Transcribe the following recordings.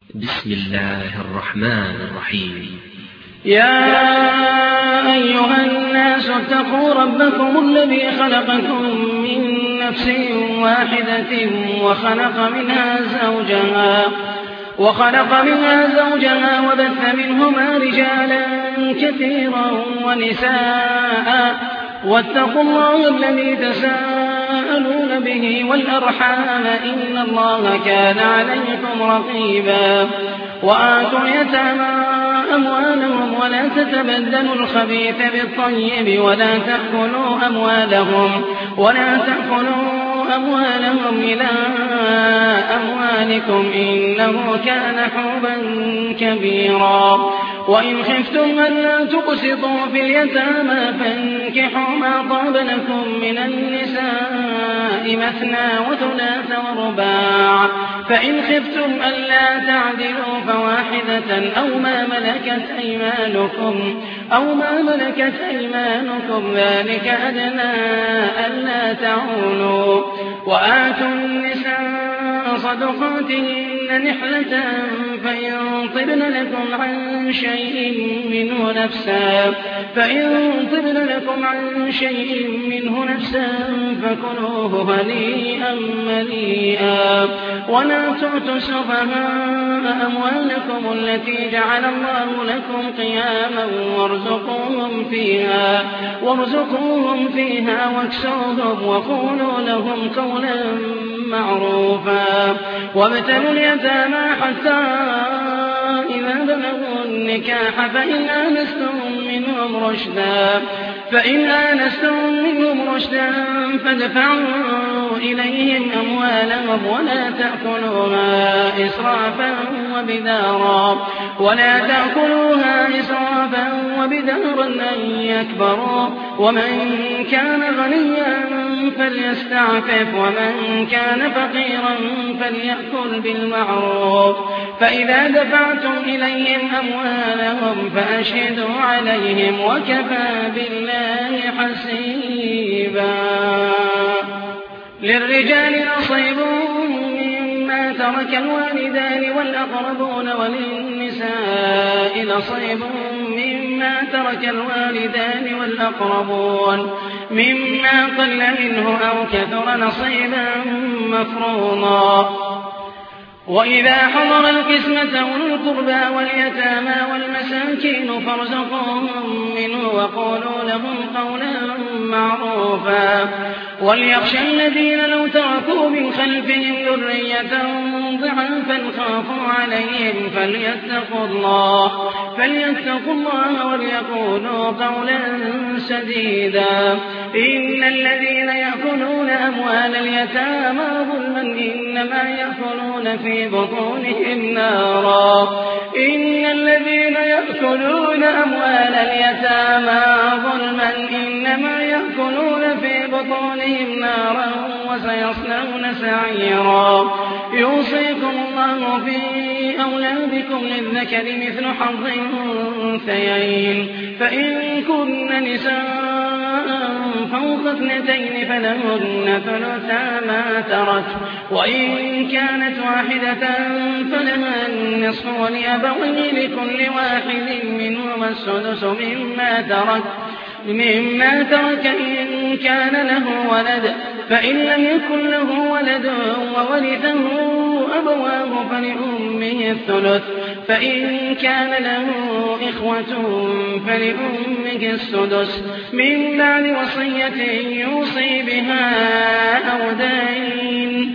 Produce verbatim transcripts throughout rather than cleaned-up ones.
بسم الله الرحمن الرحيم. يا أيها الناس اتقوا ربكم الذي خلقكم من نفس واحدة وخلق منها زوجها وخلق منها زوجها وبث منهما رجالا كثيرا ونساء واتقوا الله الذي تساءلون به والأرحام إن الله كان عليكم رقيبا. وآتوا اليتامى أموالهم ولا تتبدلوا الخبيث بالطيب ولا تأكلوا أموالهم ولا تأكلوا أموالهم إلى أموالكم إنه كان حوبا كبيرا. وإن خفتم ألا تقسطوا في اليتامى فانكحوا ما طاب لكم من النساء مثنى وثلاث ورباع، فإن خفتم ألا تعدلوا فواحدة أو ما ملكت أيمانكم أو ما ملكت أيمانكم ذلك أدنى ألا تعولوا. وآتوا النساء صدقاتهن نحلة فإن طبن لكم عن شيء منه نفسا فإن طبن لكم عن شيء منه نفسا فكلوه هنيئا مريئا. ولا تؤتوا السفهاء أموالكم التي جعل الله لكم قياما وارزقوهم فيها وارزقوهم فيها واكسوهم وقولوا لهم قولا معروفا. وابتلوا اليتامى حتى إذا بلغوا النكاح فإن آنستم منهم رشدا فإن آنستم منهم رشدا فادفعوا إليهم أموالهم ولا تأكلوها إسرافا وبدارا ولا تأكلوها إسرافا وبدارا أن يكبروا. ومن كان غنيا فليستعفف ومن كان فقيرا فليأكل بالمعروف. فإذا دفعتم إليهم أموالهم فأشهدوا عليهم وكفى بالله حسيبا. للرجال نصيب مما ترك الوالدان والأقربون وللنساء نصيب مما ترك الوالدان والأقربون مما قل منه أو كثر نصيبا مفروضا. وإذا حضر القسمة أولو القربى واليتامى والمساكين فارزقوهم منه وقولوا لهم قولا معروفا. وليخشى الذين لو تركوا من خلفهم ذرية ضعافا خافوا عليهم فليتقوا الله فليتقوا الله وليقولوا قولا سديدا. إن الذين يأكلون أموال اليتامى ظلما إنما يأكلون في بطونهم نارا إن الذين يأكلون أموال اليتامى ظلما إنما يأكلون في بطونهم نارا وسيصلون سعيرا. يوصيكم الله في أولادكم للذكر مثل حظ الأنثيين فإن كن نساء فوق اثنتين فلهن ثلثا ما ترك وإن كانت واحدة فلها النصف ولأبويه لكل واحد منهما السدس مما ترك مما ترك إن كان له ولد فإن لم يكن له ولد وورثه أبواه فلأمه الثلث فإن كان له إخوة فلأمه السدس من بعد وصية يوصي بها أو دين.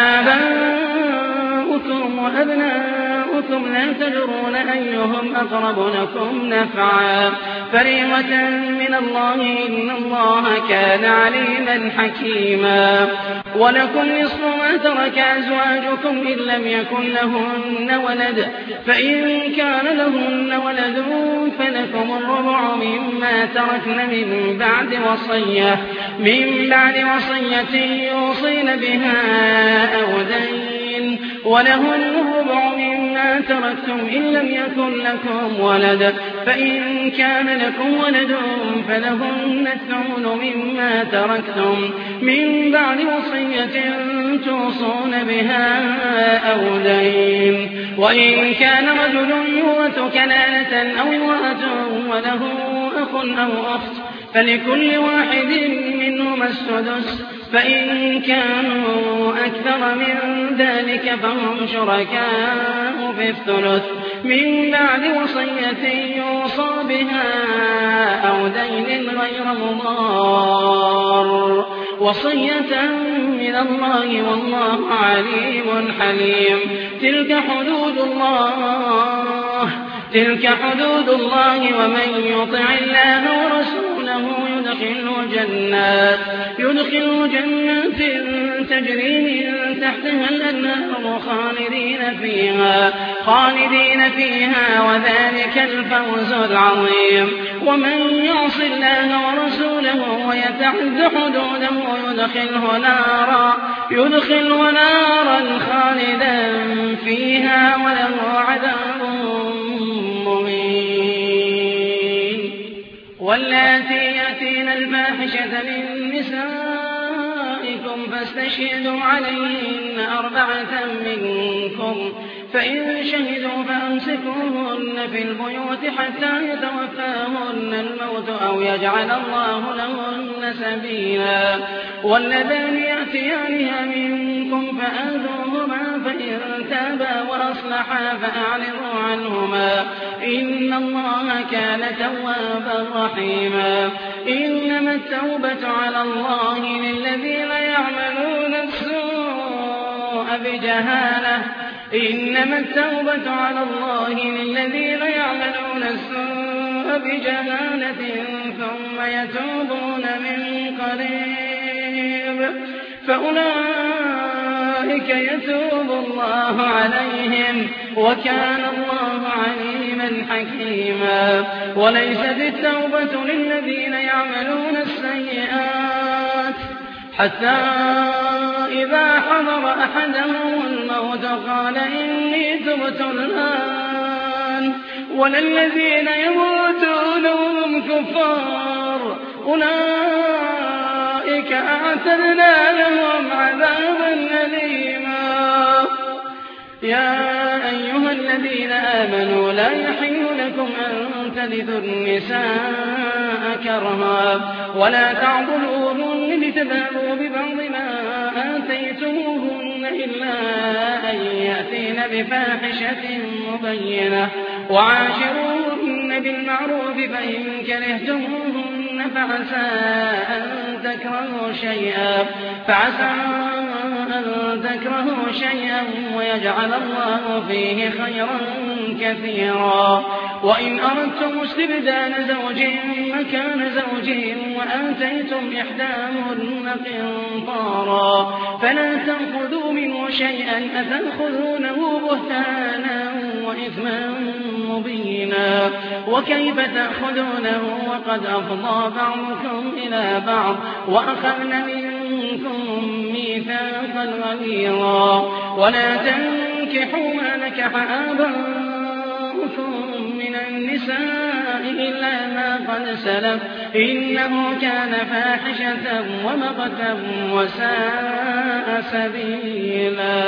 آباؤكم وأبناؤكم لا تدرون أيهم أقرب لكم نفعا فريضة من الله إن الله كان عليما حكيما. ولكم نصف ما ترك أزواجكم إن لم يكن لهن ولد فإن كان لهن ولد فلكم الربع مما تركن من بعد وصية من بعد وصية يوصين بها أو دين. ولهن الربع مما تركتم إن لم يكن لكم ولد فإن كان لكم ولد فلهن الثمن مما تركتم من بعد وصية توصون بها أو دين. وإن كان رجل يورث كلالة أو امرأة وله أخ أو أخت فلكل واحد منهما السدس، فإن كانوا أكثر من ذلك فهم شركاء في الثلث من بعد وصية يوصى بها أو دين غير مضار، وصية من الله والله عليم حليم. تلك حدود الله تلك حدود الله ومن يطع الله ورسوله يدخله جنات يدخله جنات تجري من تحتها الأنهار خالدين فيها خالدين فيها وذلك الفوز العظيم. ومن يعص الله ورسوله ويتعد حدوده يدخله نارا يدخله نارا خالدا فيها وله عذاب مهين. واللاتي يأتين الفاحشة من نسائكم فاستشهدوا عليهن أربعة منكم، فإن شهدوا فأمسكوهن في البيوت حتى يتوفاهن الموت أو يجعل الله لهن سبيلا. واللذان يأتيانها منكم فآذوهما فإن تابا وأصلحا فأعرضوا عنهما إن الله كان توابا رحيما. إنما التوبة على الله للذين يعملون السوء بجهالة إنما التوبة على الله للذين يعملون السوء بجهالة ثم يتوبون من قريب فأولئك يتوب الله عليهم وكان الله عليما حكيما. وليست التوبة للذين يعملون السيئات حتى إذا حضر أحدهم الموت قال إني تبت الآن وللذين يموتون وهم كفار أولئك أعتدنا لهم عذابا أليما. يا أيها الذين آمنوا لا يحل لكم أن ترثوا النساء كرها ولا تعضلوهن لتذهبوا ببعض ما آتيتموهن إلا أن يأتين بفاحشة مبينة وعاشروهن بالمعروف فإن كرهتموهن فعسى أن تكرهوا شيئا فعسى أن تكرهوا شيئا ويجعل الله فيه خيرا كثيرا. وإن أردتم استبدال زوج مكان زوج وآتيتم إحداهن قنطارا فلا تأخذوا منه شيئا أتأخذونه بهتانا وإثما مبينا. وكيف تأخذونه وقد أفضى بعضكم إلى بعض وأخذن منكم ميثاقا غليظا. ولا تنكحوا ما نكح آباؤكم من النساء إلا ما قد سلف إنه كان فاحشة ومقتا وساء سبيلا.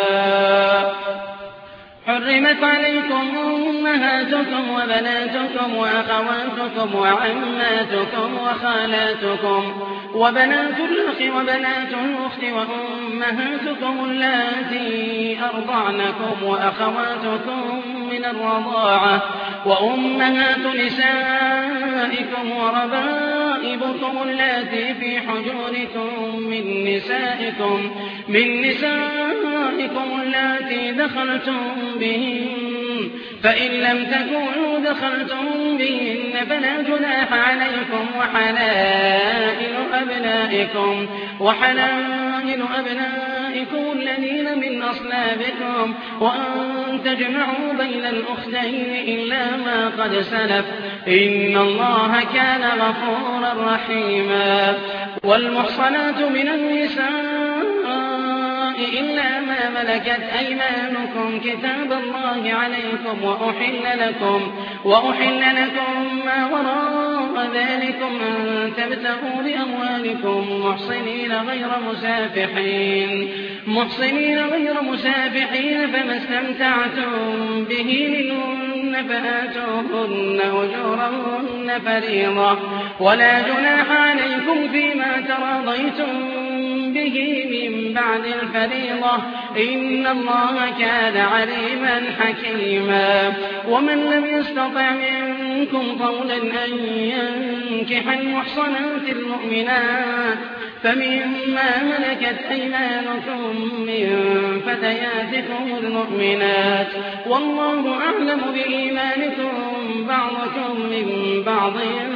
حرمت عليكم أمهاتكم وبناتكم وأخواتكم وعماتكم وخالاتكم وبنات الأخ وبنات الأخت وأمهاتكم اللاتي أرضعنكم وأخواتكم من الرضاعة وأمهات نسائكم وربائبكم اللاتي في حجوركم من نسائكم من نسائكم اللاتي دخلتم بهن فإن لم تكونوا دخلتم بهن فلا جناح عليكم وحلائل أبنائكم وحلائل أبنائكم الذين من أصلابكم وأن تجمعوا بين الأختين إلا ما قد سلف إن الله كان غفورا رحيما. والمحصنات من النساء إلا ما ملكت أيمانكم كتاب الله عليكم وأحل لكم, وأحل لكم ما وراء ذلكم أن تبتغوا بأموالكم محصنين غير مسافحين محصنين غير مسافحين فما استمتعتم به منهن فآتوهن أجورهن فريضة ولا جناح عليكم فيما تراضيتم به من بعد الفريضة إن الله كان عليما حكيما. ومن لم يستطع منكم قولا أن ينكح المحصنات المؤمنات فمما ملكت أيمانكم من فتياتكم المؤمنات والله أعلم بإيمانكم بعضكم من بعض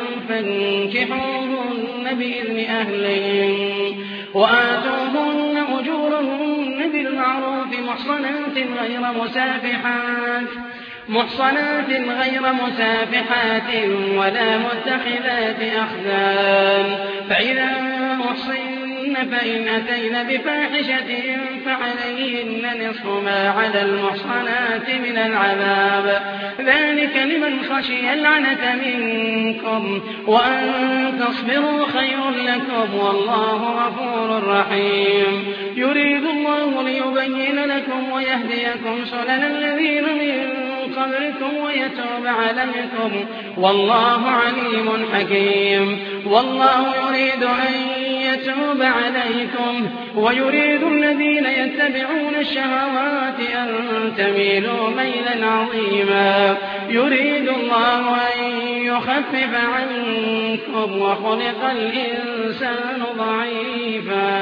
فانكحوهن بإذن أهلهن وآتوهن أجورهن بالمعروف محصنات غير مسافحات محصنات غير مسافحات ولا متخذات أخدان فإذا أحصن فإن أتين بفاحشة فعليهن نصف ما على المحصنات من العذاب ذلك لمن خشي العنة منكم وأن تصبروا خير لكم والله غفور رحيم. يريد الله ليبين لكم ويهديكم سنن الذين من قبلكم ويتوب عليكم والله عليم حكيم. والله يريد أن يتوب عليكم ويريد الذين يتبعون الشهوات أن تميلوا ميلا عظيما. يريد الله أن يخفف عنكم وخلق الإنسان ضعيفا.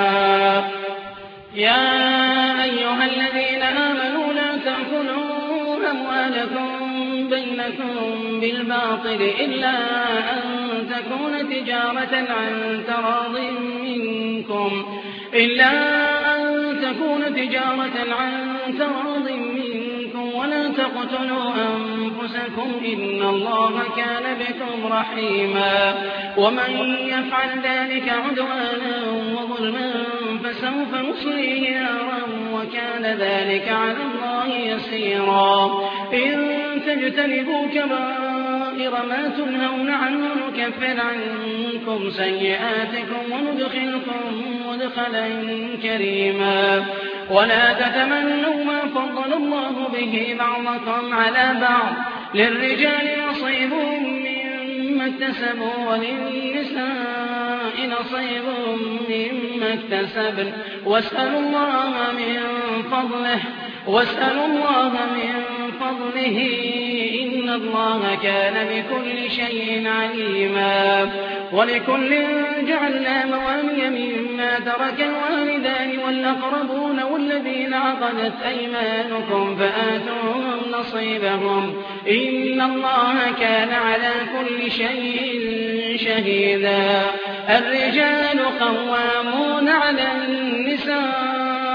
يا أيها الذين آمنوا لا تأكلوا أموالكم بينكم بالباطل إلا أن تكون تجارة عن تراض منكم إلا أن تكون تجارة عن تراض منكم ولا تقتلوا أنفسكم إن الله كان بكم رحيما. ومن يفعل ذلك عدوانا وظلما فسوف نصليه نارا وكان ذلك على الله يسيرا. إن تجتنبوا كبائر ما تنهون عنه نكفر عنكم سيئاتكم وندخلكم مدخلا كريما. ولا تتمنوا ما فضل الله به بعضكم على بعض للرجال نصيب مما اكتسبوا وللنساء نصيب مما اكتسبن واسألوا الله من فضله واسألوا الله من فضله إن الله كان بكل شيء عليما. ولكل جعلنا موالي مما ترك الوالدان والأقربون والذين عقدت أيمانكم فآتوهم نصيبهم إن الله كان على كل شيء شهيدا. الرجال قوامون على النساء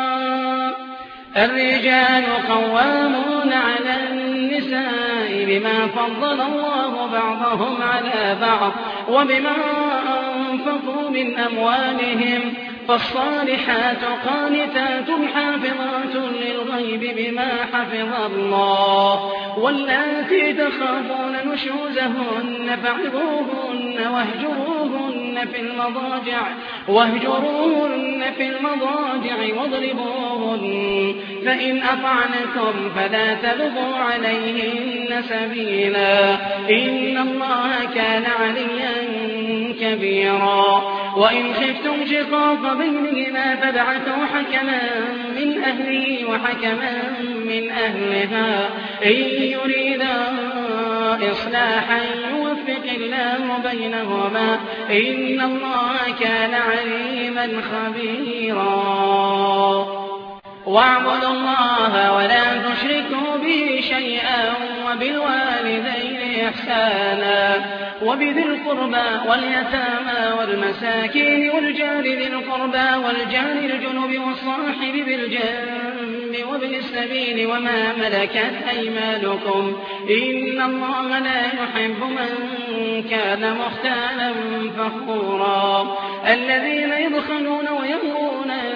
الرجال قوامون على النساء بما فضل الله بعضهم على بعض وبما أنفقوا من أموالهم فالصالحات قانتات حافظات للغيب بما حفظ الله واللاتي تخافون نشوزهن فعظوهن واهجروهن في المضاجع واهجروهن في المضاجع واضربوهن فإن أطعنكم فلا تبغوا عليهن سبيلا إن الله كان عليا كبيرا. وإن خفتم شقاق بينهما فابعثوا حكما من أهله وحكما من أهلها إن يريدا إصلاحا يوفق الله بينهما إن الله كان عليما خبيرا. واعبدوا الله ولا تشركوا به شيئا وبالوالدين إحسانا وبذي القربى واليتامى والمساكين والجار ذي القربى والجار الجنب والصاحب بالجنب وابن السبيل وما ملكت أيمانكم إن الله لا يحب من كان مختالا فخورا. الذين يبخلون ويأمرون الناس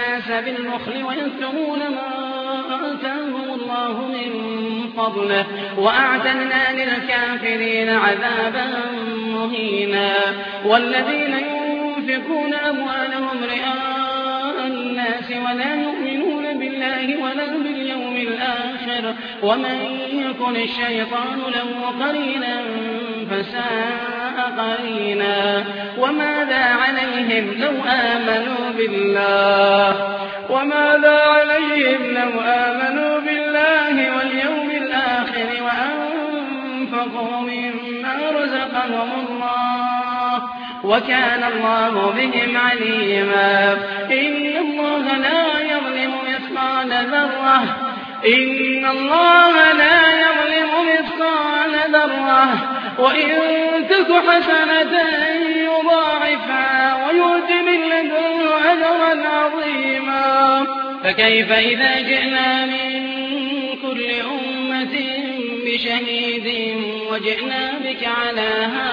الناس بالبخل ويكتمون ما آتاهم الله من فضله وأعتدنا للكافرين عذابا مهينا والذين ينفقون أموالهم رئاء الناس ولا يؤمنون بالله ولا باليوم الآخر ومن يكن الشيطان له قرينا فساء قرينا وماذا عليهم لو آمنوا بالله وماذا عليهم لو آمنوا بالله واليوم الآخر وأنفقوا مما رزقهم الله وكان الله بهم عليما إن الله لا يظلم مثقال ذرة إن الله لا يظلم مثقال ذرة وإن تك حسنة يضاعفها ويؤت من لدنه أجرا عظيما فكيف إذا جئنا من كل أمة بشهيد وجئنا بك على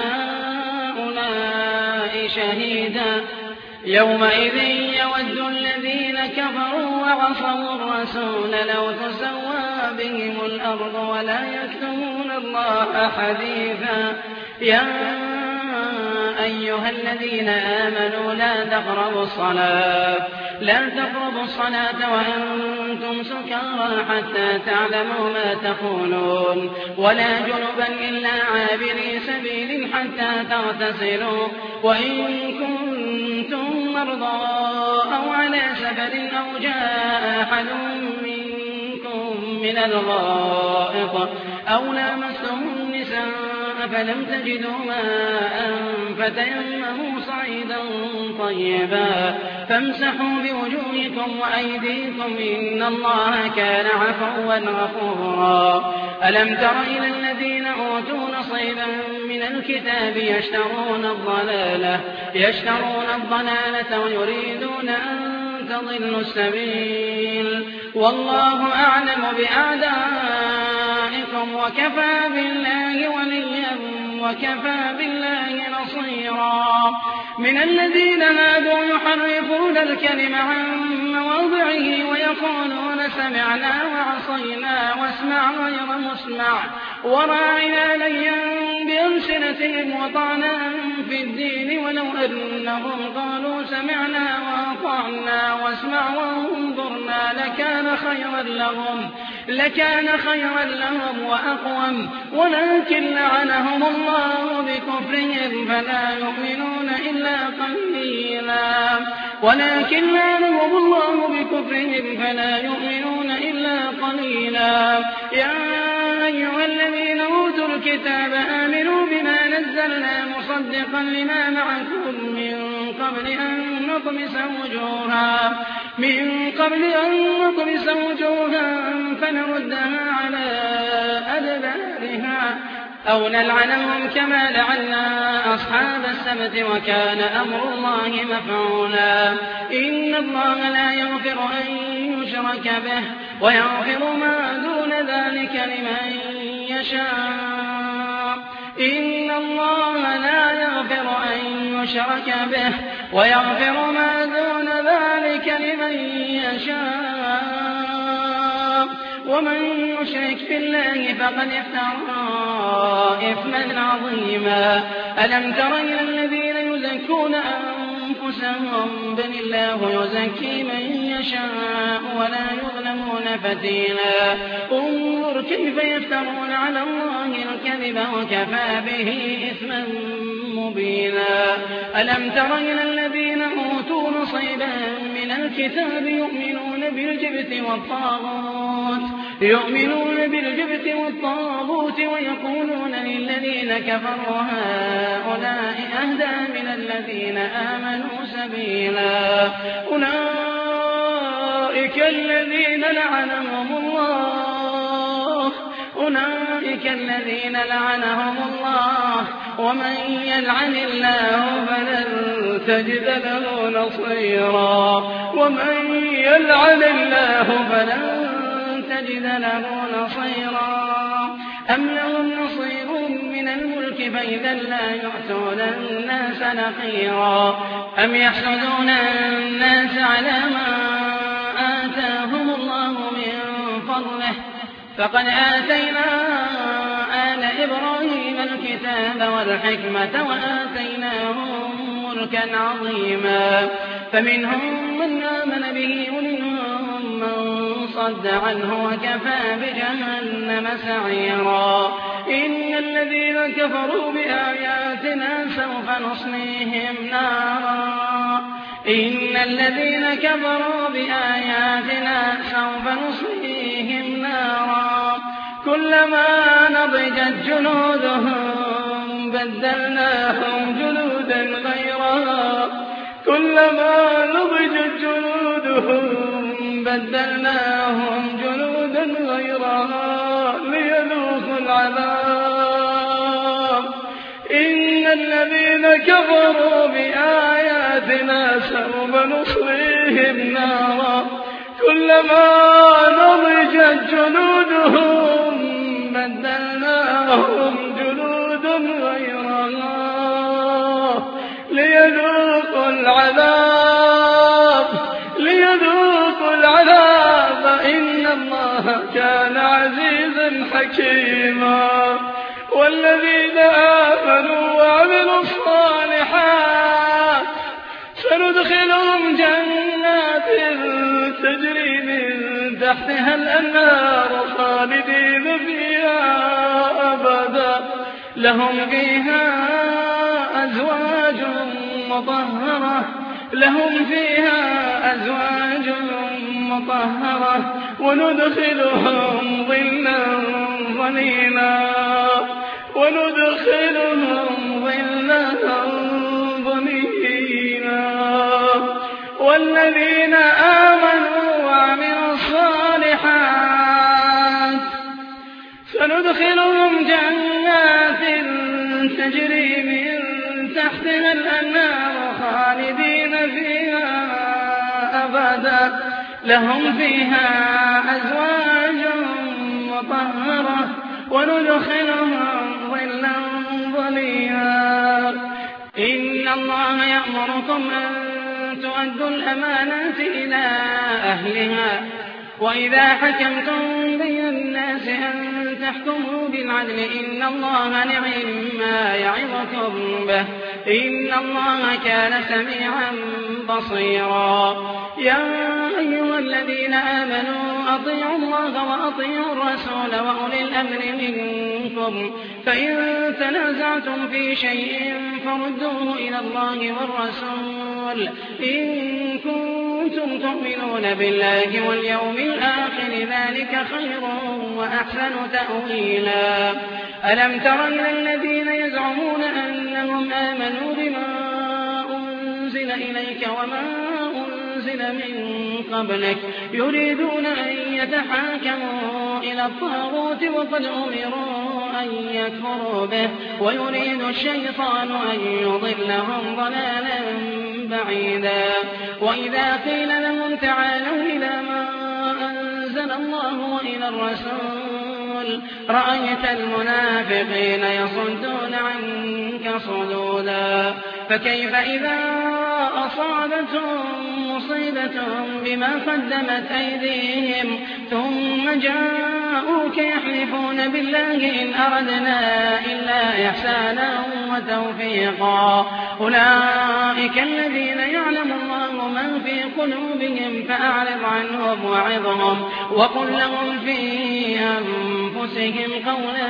هؤلاء شهيدا يومئذ يود الذين كفروا وعصوا الرسول لو تسوى بهم الأرض ولا يكتمون الله حديثا يا أيها الذين آمنوا لا تقربوا الصلاة لا تقربوا الصلاة وأنتم سكارى حتى تعلموا ما تقولون ولا جنبا إلا عابري سبيل حتى تغتسلوا وإن كنتم مرضى أو على سفر أو جاء أحد منكم من الغائط أو لامستم النساء فلم تجدوا ماء فتيمموا صعيدا طيبا فامسحوا بوجوهكم وأيديكم إن الله كان عفوا غفورا ألم تر إلى الذين أوتوا نصيبا من الكتاب يشترون الضلالة يشترون الضلالة ويريدون أن تضلوا السبيل والله أعلم بأعدائكم وكفى بالله وليا وكفى بالله نصيرا من الذين هادوا يحرفون الكلم عن مواضعه ويقولون سمعنا وعصينا واسمع غير مسمع وراعنا ليا بألسنتهم وطعنا في الدين ولو أنهم قالوا سمعنا وأطعنا واسمع وانظرنا لكان خيرا لهم لكان خيرا لهم وأقوم ولكن لعنهم الله بكفرهم فلا يؤمنون إلا قليلا ولكن لعنهم الله بكفرهم فلا يؤمنون إلا قليلا يا أيها الذين أوتوا الكتاب آمنوا بما نزلنا مصدقا لما معكم من قبل أن نطمس وجوها من قبل أن نطمس وجوها فنردها على أدبارها أو نلعنهم كما لعنا أصحاب السبت وكان أمر الله مفعولا إن الله لا يغفر أن يشرك به ويغفر ما دون ذلك لمن يشاء إن الله لا يغفر أن يشرك به ويغفر ما دون ذلك لمن يشاء ومن يشرك بالله فقد افترى إثما عظيما ألم تر إلى الذين يزكون أنفسهم بل الله يزكي من يشاء ولا يظلمون فتيلا انظر كيف يفترون على الله الكذب وكفى به إثما مبينا ألم تر إلى الذين أوتوا نصيبا من الكتاب يؤمنون بالجبت والطاغوت يؤمنون بالجبت والطاغوت ويقولون للذين كفروا هؤلاء أهدى من الذين آمنوا سبيلا أولئك الذين لعنهم الله أولئك الذين لعنهم الله ومن يلعن الله فلن تجد له نصيرا ومن يلعن الله فلن تجد له نصيرا أم لهم نصيب من الملك فإذا لا يؤتون الناس نقيرا أم يحسدون الناس على ما فقد آتينا آل إبراهيم الكتاب والحكمة وآتيناهم ملكا عظيما فمنهم من آمن به ومنهم من صد عنه وكفى بجهنم سعيرا إن الذين كفروا بآياتنا سوف نصليهم نارا إن الذين كفروا بآياتنا سوف نصليهم نارا كلما نضجت جلودهم بدلناهم جلودا غيرها كلما نضجت جلودهم بدلناهم جلودا غيرها ليذوقوا العذاب إن الذين كفروا بآياتنا سوف نصليهم نارا كلما نضجت جلودهم بدلناهم جلودا غيرها ليذوقوا العذاب ليذوقوا العذاب إن الله كان عزيزا حكيما والذين آمنوا وعملوا الصالحات سندخلهم جنات تجري من تحتها الأنهار خالدين فيها أبدا لهم فيها أزواج مطهرة لهم فيها أزواج مطهرة وندخلهم ظلا ظليلا وندخلهم ظلا ظليلا والذين آمنوا وعملوا الصالحات سندخلهم جنات تجري من تحتها الأنهار خالدين فيها أبدا لهم فيها أزواج مطهرة وندخلهم ظلا ظليلا إن الله يأمركم أن تؤدوا الأمانات إلى أهلها وإذا حكمتم بين الناس أن تحكموا بالعدل إن الله نعم ما يعظكم به إن الله كان سميعا بصيرا يا أيها الذين آمنوا أطيعوا الله وأطيعوا الرسول وأولي الأمر منكم فإن تنازعتم في شيء فردوه إلى الله والرسول إن كنتم تؤمنون بالله واليوم الآخر ذلك خير وأحسن تأويلا ألم تر إلى الذين يزعمون أنهم آمنوا بما أنزل إليك وما أنزل من قبلك يريدون أن يتحاكموا إلى الطاغوت وقد أمروا أن يكفروا به ويريد الشيطان أن يضلهم ضلالا بعيدا وإذا قيل لهم تعالوا إلى ما أنزل الله وإلى الرسول رأيت المنافقين يصدون عنك صدودا فكيف إذا أصابتهم مصيبة بما قدمت أيديهم ثم جاءوك يحلفون بالله إن أردنا إلا إحسانا وتوفيقا أولئك الذين يعلم الله ما في قلوبهم فأعرض عنهم وعظهم وقل لهم في أنفسهم قولا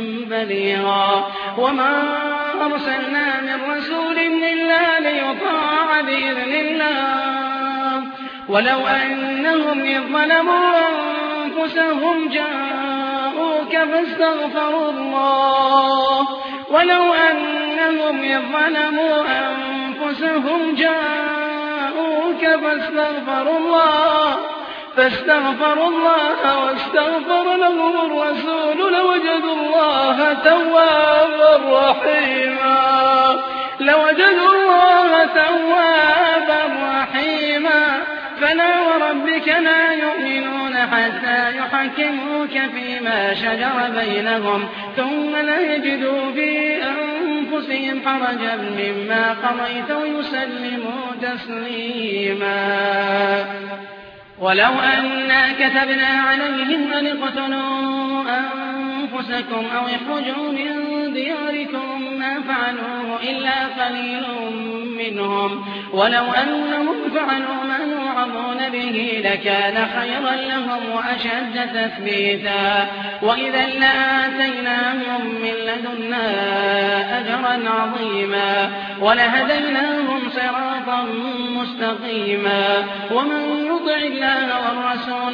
بليغا وما أرسلنا من رسول إلا ليطاع بإذن الله ولو أنهم إذ ظلموا أنفسهم جاءوك فاستغفروا الله ولو أنهم إذ ظلموا أنفسهم جاءوك فاستغفروا الله فاستغفروا الله واستغفر لهم الرسول لوجدوا الله توابا رحيما لوجدوا الله توابا رحيما فلا وربك لا يؤمنون حتى يحكموك فيما شجر بينهم ثم لا يجدوا في أنفسهم حرجا مما قضيت ويسلموا تسليما ولو أنا كتبنا عليهم أن اقتلوا أنفسكم أو اخرجوا من دياركم ما فعلوه إلا قليل منهم ولو أنهم فعلوا ما يوعظون به لكان خيرا لهم وأشد تثبيتا وإذا لآتيناهم من لدنا أجرا عظيما ولهديناهم صراطا مستقيما ومن يطع الله والرسول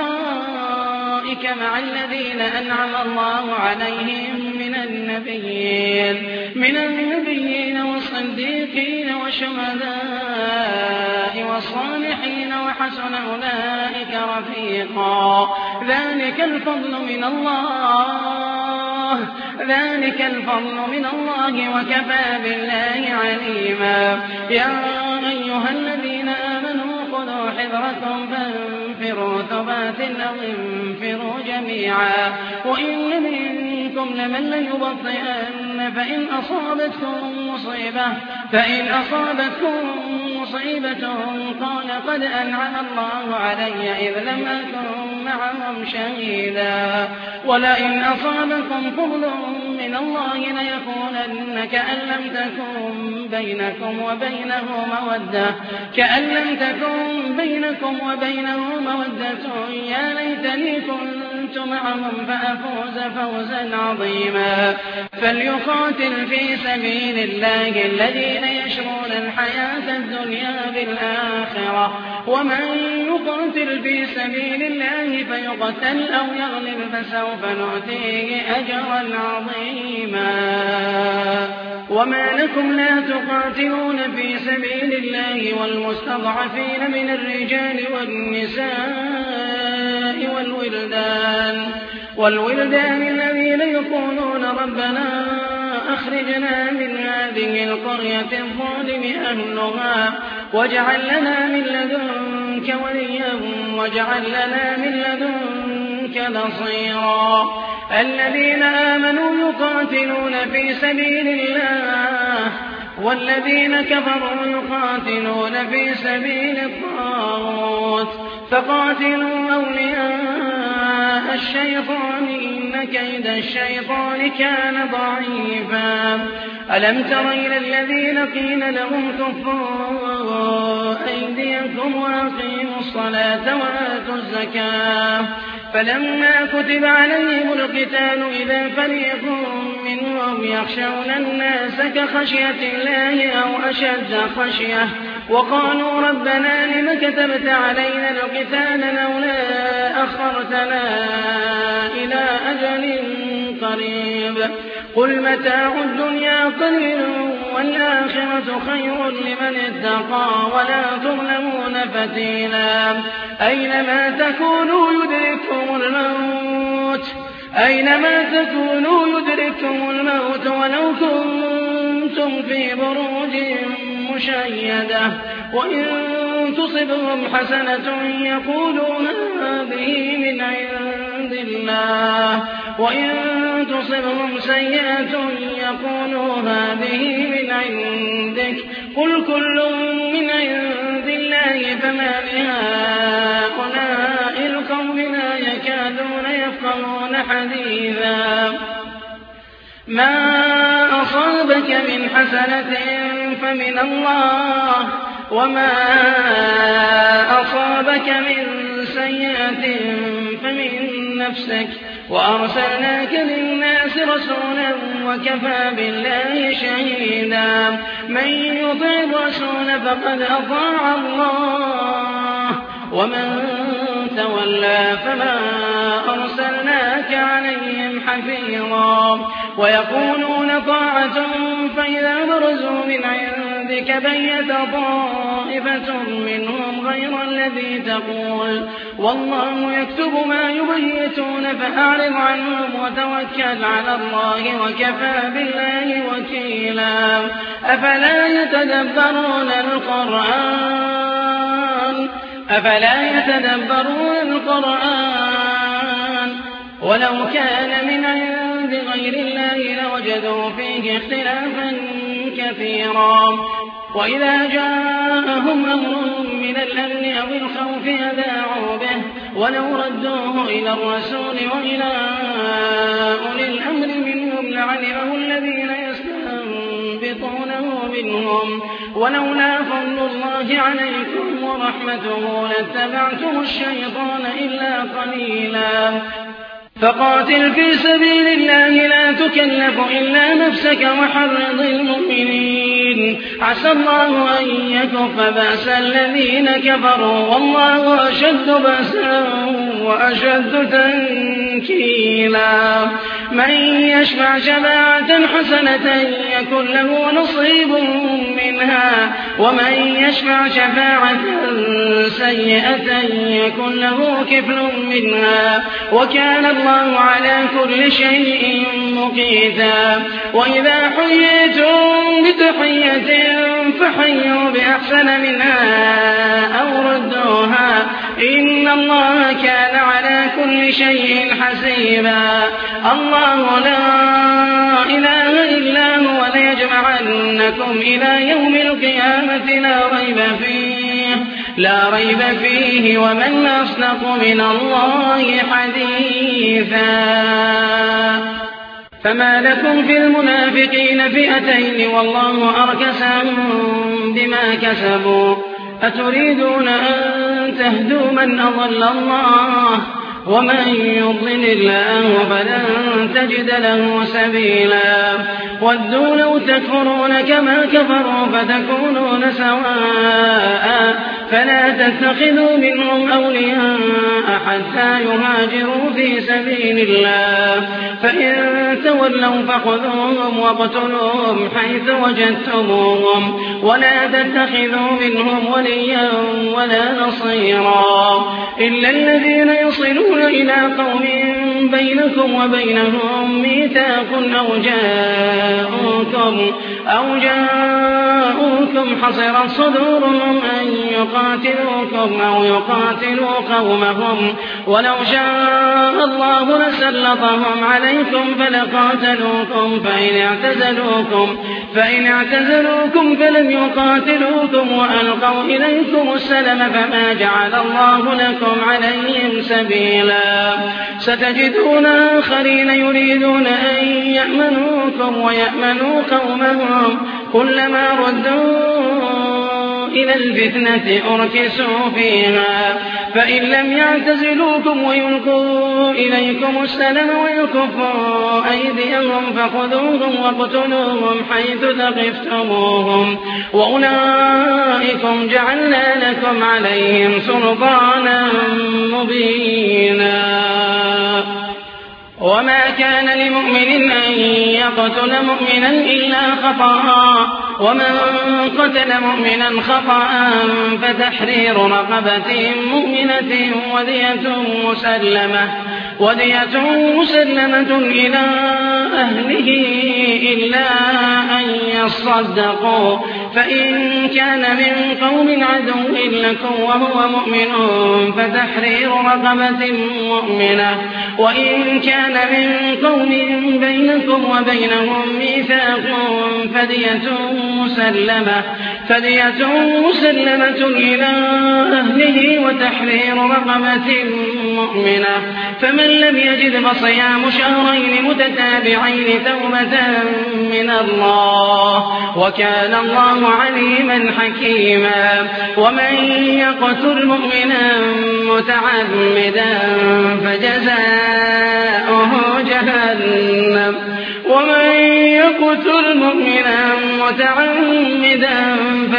فأولئك مع الذين أنعم الله عليهم من النبيين من النبيين والصديقين والشهداء والصالحين وحسن أولئك رفيقا ذلك الفضل من الله ذلك الفضل من الله وكفى بالله عليما يا أيها الذين آمنوا خذوا حذركم فانفروا ثبات أو انفروا جميعا وإن منكم لمن ليبطئن فإن أصابتكم مصيبة فإن أصابتكم مصيبة قال قد أنعم الله علي إذ لم أكن معهم شهيدا ولئن أصابكم فضل من الله ليقولن كأن لم تكن بينكم وبينه مودة كأن لم تكن بينكم وبينه مودة يا ليتني كنت معهم فأفوز فوزا عظيما فليقاتل في سبيل الله الذين يشرون الحياة الدنيا بالآخرة ومن يقاتل في سبيل الله فيقتل أو يغلب فسوف نؤتيه أجرا عظيما وما لكم لا تقاتلون في سبيل الله والمستضعفين من الرجال والنساء والولدان والولدان الذين يقولون ربنا أخرجنا من هذه القرية الظالم أهلها واجعل لنا من لدنك وليا واجعل لنا من لدنك نصيرا الذين آمنوا يقاتلون في سبيل الله والذين كفروا يقاتلون في سبيل الطاغوت فقاتلوا أولياء الشيطان إن كيد الشيطان كان ضعيفا ألم تر إلى الذين قيل لهم كفوا أيديكم وأقيموا الصلاة وآتوا الزكاة فلما كتب عليهم القتال إذا فريق منهم يخشون الناس كخشية الله أو أشد خشية وقالوا ربنا لم كتبت علينا القتال لولا أخرتنا إلى أجل قريب قل متاع الدنيا قليل والآخرة خير لمن اتقى ولا تظلمون فتيلا أينما تكونوا يدرككم الموت أينما تكونوا يدرككم الموت ولو كنتم في بروج مشيدة وإن تصبهم حسنة يقولوا هذه من عند الله وإن تصبهم سيئة يقولوا هذه من عندك قل كل من عند الله فما لهؤلاء القوم لا يكادون يفقهون حديثا ما أصابك من حسنة فمن الله وما أصابك من سيئة فمن نفسك وأرسلناك للناس رسولا وكفى بالله شهيدا من يطع الرسول فقد أطاع الله ومن تولى فما أرسلناك عليهم حفيظا ويقولون طاعة فإذا برزوا من عندك بيت طائفة منهم غير الذي تقول والله يكتب ما يبيتون فأعرض عنهم وتوكل على الله وكفى بالله وكيلا أفلا يتدبرون القرآن أفلا يتدبرون القرآن ولو كان من عند غير الله لوجدوا فيه اختلافا كثيرا وإذا جاءهم أمر من الأمن أو الخوف أذاعوا به ولو ردوه إلى الرسول وإلى أولي الأمر منهم لعلمه الذين يستنبطونه منهم ولولا فضل الله عليكم ورحمته لاتبعتم الشيطان إلا قليلا فقاتل في سبيل الله لا تكلف إلا نفسك وحرض المؤمنين عسى الله أن يكف بأس الذين كفروا والله أشد بأسا وأشد تنكيلا من يشفع شفاعة حسنة يكن له نصيب منها ومن يشفع شفاعة سيئة يكن له كفل منها وكان الله على كل شيء مقيتا وإذا حييتم بتحية فحيوا بأحسن منها أو ردوها إن الله كان على كل شيء حسيبا الله لا إله إلا هو ليجمعنكم إلى يوم القيامة لا ريب فيه لا ريب فيه ومن أصدق من الله حديثا فما لكم في المنافقين فئتين والله أركسهم بما كسبوا أتريدون أن تهدوا من أضل الله ومن يضلل الله فلن تجد له سبيلا ودوا لو تكفرون كما كفروا فتكونون سواء فلا تتخذوا منهم أولياء حتى يهاجروا في سبيل الله فإن تولوا فخذوهم واقتلوهم حيث وجدتموهم ولا تتخذوا منهم وليا ولا نصيرا إلا الذين يصلون إلى قوم بينكم وبينهم ميثاق أو جاءوكم أو جاءوكم حصرت صدورهم أن يقاتلوكم أو يقاتلوا قومهم ولو شاء الله لسلطهم عليكم فلقاتلوكم فإن اعتزلوكم فإن اعتزلوكم فلم يقاتلوكم وألقوا إليكم السلم فما جعل الله لكم عليهم سبيلا ستجدون آخرين يريدون أن يأمنوكم ويأمنوا قومهم كلما ردوا إلى الفتنة أركسوا فيها فإن لم يعتزلوكم ويلقوا إليكم السلم ويكفوا أيديهم فخذوهم واقتلوهم حيث ثقفتموهم وأولئكم جعلنا لكم عليهم سلطانا مبينا وما كان لمؤمن أن يقتل مؤمنا إلا خطأ ومن قتل مؤمنا خطأ فتحرير رقبة مؤمنة ودية مسلمة ودية مسلمة إلى أهله إلا أن يصدقوا فإن كان من قوم عدو لكم وهو مؤمن فتحرير رقبة مؤمنة وإن كان من قوم بينكم وبينهم ميثاق فدية مسلمة فدية مسلمة إلى أهله وتحرير رقبة مؤمنة فمن لم يجد فصيام شهرين متتابعين توبة من الله وكان الله عليما حكيما ومن يقتل مؤمنا متعمدا فجزاؤه جهنم ومن يقتل مؤمنا متعمدا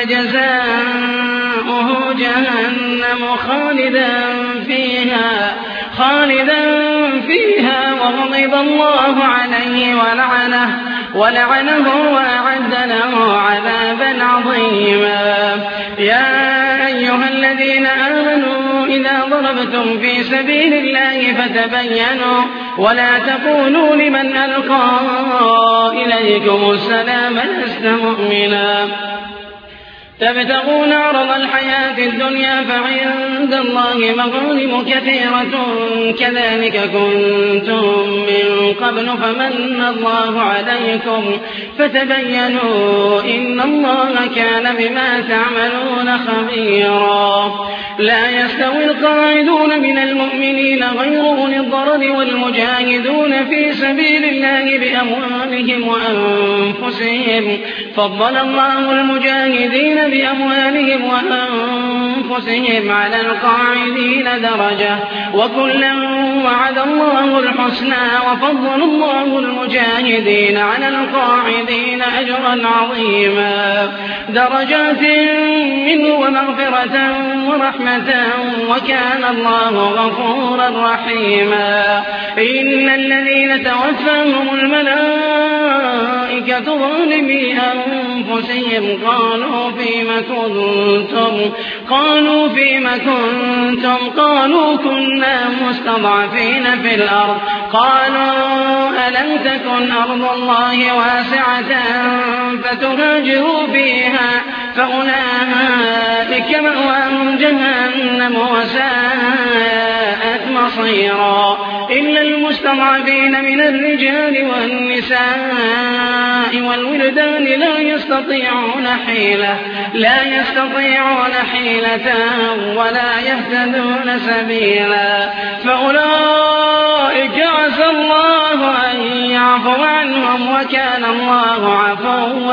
فجزاؤه جهنم خالدا فيها خالدا فيها وغضب الله عليه ولعنه ولعنه وأعد له عذابا عظيما يا أيها الذين آمنوا إذا ضربتم في سبيل الله فتبينوا ولا تقولوا لمن ألقى إليكم السلام لست مؤمنا تبتغون عرض الحياة الدنيا فعند الله مغانم كثيرة كذلك كنتم من قبل فمن الله عليكم فتبينوا إن الله كان بما تعملون خبيرا. لا يستوي القاعدون من المؤمنين غير أولي الضرر والمجاهدون في سبيل الله بأموالهم وأنفسهم فضل الله المجاهدين بأموالهم وأنفسهم على القاعدين درجة وكلا وعد الله الحسنى وفضل الله المجاهدين على القاعدين أجرا عظيما درجات منه ومغفرة ورحمة وكان الله غفورا رحيما. إن الذين توفاهم الملائكة ظالمي أنفسهم قالوا فيم كنتم قالوا فيم كنتم قالوا كنا مستضعفين في الأرض قالوا ألم تكن أرض الله واسعة فتهاجروا فيها فأولئك مأواهم جهنم وساءت مصيرا. إلا المستضعفين من الرجال والنساء والولدان لا يستطيعون حيلة لا يستطيعون حيلة ولا يهتدون سبيلا فأولئك عسى الله أن يعفو عنهم وكان الله عفوا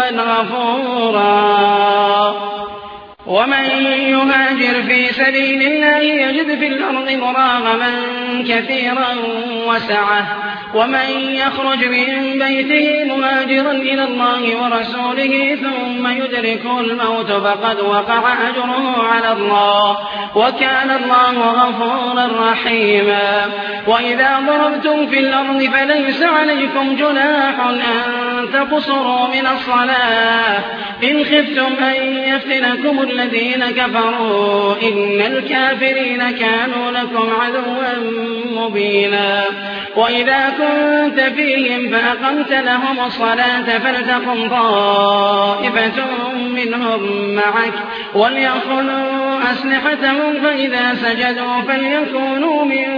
غفورا. ومن يهاجر في سبيل الله يجد في الأرض مراغما كثيرا وسعة ومن يخرج من بيته مهاجرا إلى الله ورسوله ثم يدركه الموت فقد وقع أجره على الله وكان الله غفورا رحيما. وإذا ضربتم في الأرض فليس عليكم جناح أن تقصروا من الصلاة إن خفتم أن يفتنكم الذين كفروا إن الكافرين كانوا لكم عدوا مبينا. وإذا كنت فيهم فأقمت لهم الصلاة فلتقم طائفة منهم معك وليأخذوا أسلحتهم فإذا سجدوا فليكونوا من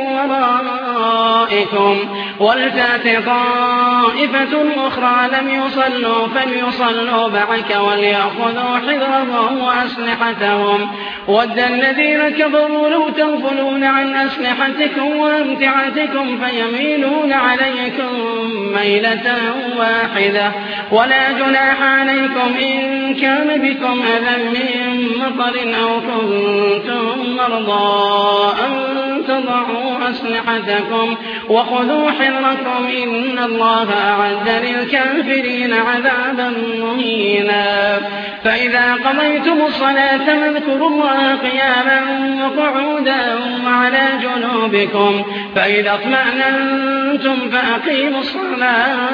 ورائكم ولتأت طائفة أخرى لم يصلوا فليصلوا معك وليأخذوا حذرهم وأسلحتهم ود الذين كفروا لو تغفلون عن أسلحتكم وأمتعتكم فيميلون عليكم ميلة واحدة ولا جناح عليكم إن كان بكم أذى من مطر أو كنتم مرضى أن تضعوا أسلحتكم وخذوا حذركم إن الله أعد للكافرين عذابا مهينا. فإذا قضيتم الصلاة فاذكروا الله قياما وقعودا وعلى جنوبكم فإذا اطمأننتم فأقيموا الصلاة